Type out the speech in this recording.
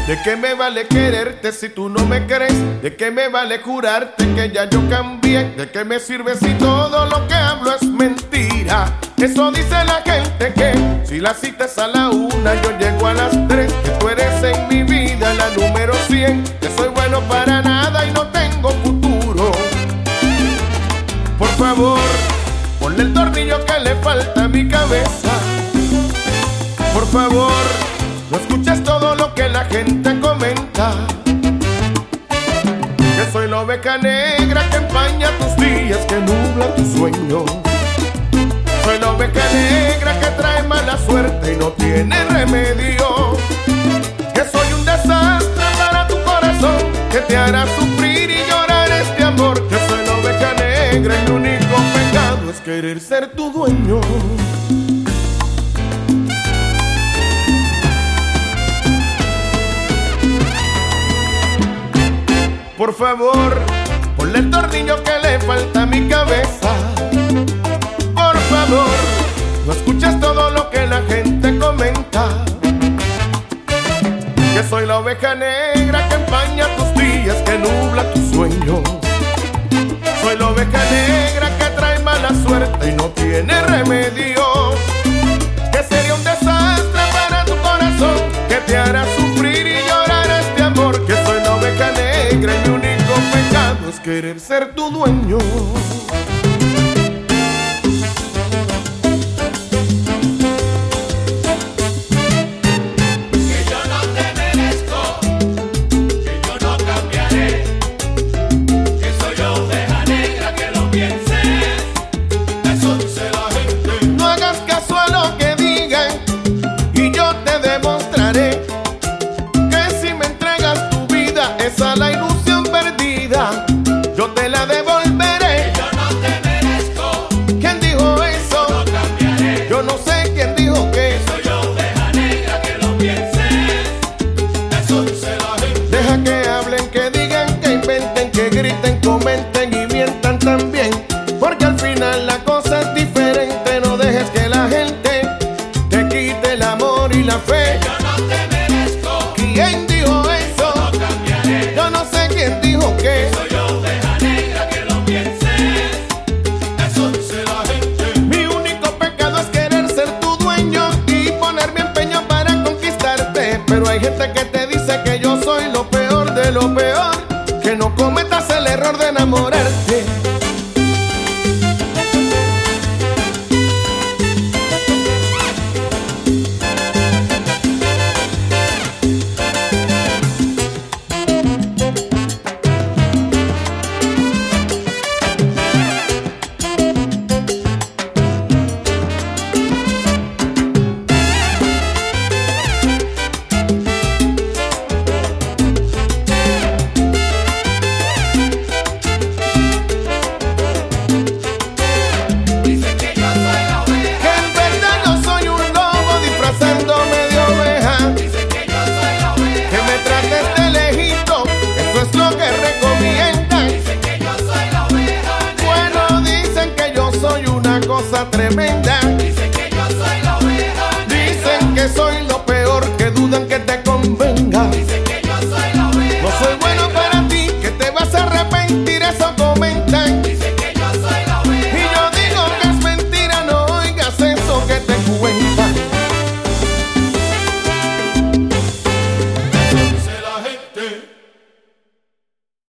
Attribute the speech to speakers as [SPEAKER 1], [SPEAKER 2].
[SPEAKER 1] ¿De qué me vale quererte si tú no me crees? ¿De qué me vale jurarte que ya yo cambié? ¿De qué me sirve si todo lo que hablo es mentira? Eso dice la gente que si la cita es a la 1, yo llego a las 3. Que tú eres en mi vida la número 100. Que soy bueno para nada y no tengo futuro. Por favor, ponle el tornillo que le falta a mi cabeza. Por favor, no escuches todo lo que la gente comenta. Que soy la oveja negra que empaña tus días, que nubla tus sueños. Soy la oveja negra que trae mala suerte y no tiene remedio. Que soy un desastre para tu corazón, que te hará sufrir y llorar este amor. Que soy la oveja negra y mi único pecado es querer ser tu dueño. Por favor, ponle el tornillo que le falta a mi cabeza. Por favor, no escuches todo lo que la gente comenta. Que soy la oveja negra que empaña tus días, que nubla tus sueños. Soy la oveja negra que trae mala suerte y no tiene remedio. Que sería un desastre para tu corazón, que te hará sufrir y llorar este amor. Que soy la oveja negra y mi único pecado es querer ser tu dueño. Esa la ilusión perdida, yo te la devolveré.
[SPEAKER 2] Yo no te merezco.
[SPEAKER 1] ¿Quién dijo eso?
[SPEAKER 2] No cambiaré.
[SPEAKER 1] Yo no sé quién dijo que
[SPEAKER 2] soy yo, oveja negra, que lo pienses. Eso dice la gente.
[SPEAKER 1] Deja que hablen, que digan, que inventen, que griten, comenten y mientan también. Porque al final la cosa es diferente. No dejes que la gente te quite el amor y la fe.
[SPEAKER 2] Yo no te merezco.
[SPEAKER 1] ¿Quién dijo eso?
[SPEAKER 2] No cambiaré.
[SPEAKER 1] Yo no sé quién dijo que
[SPEAKER 2] soy yo, oveja negra, que lo pienses. Eso dice la gente.
[SPEAKER 1] mi único pecado es querer ser tu dueño y poner mi empeño para conquistarte. Pero hay gente que te dice que yo soy lo peor de lo peor.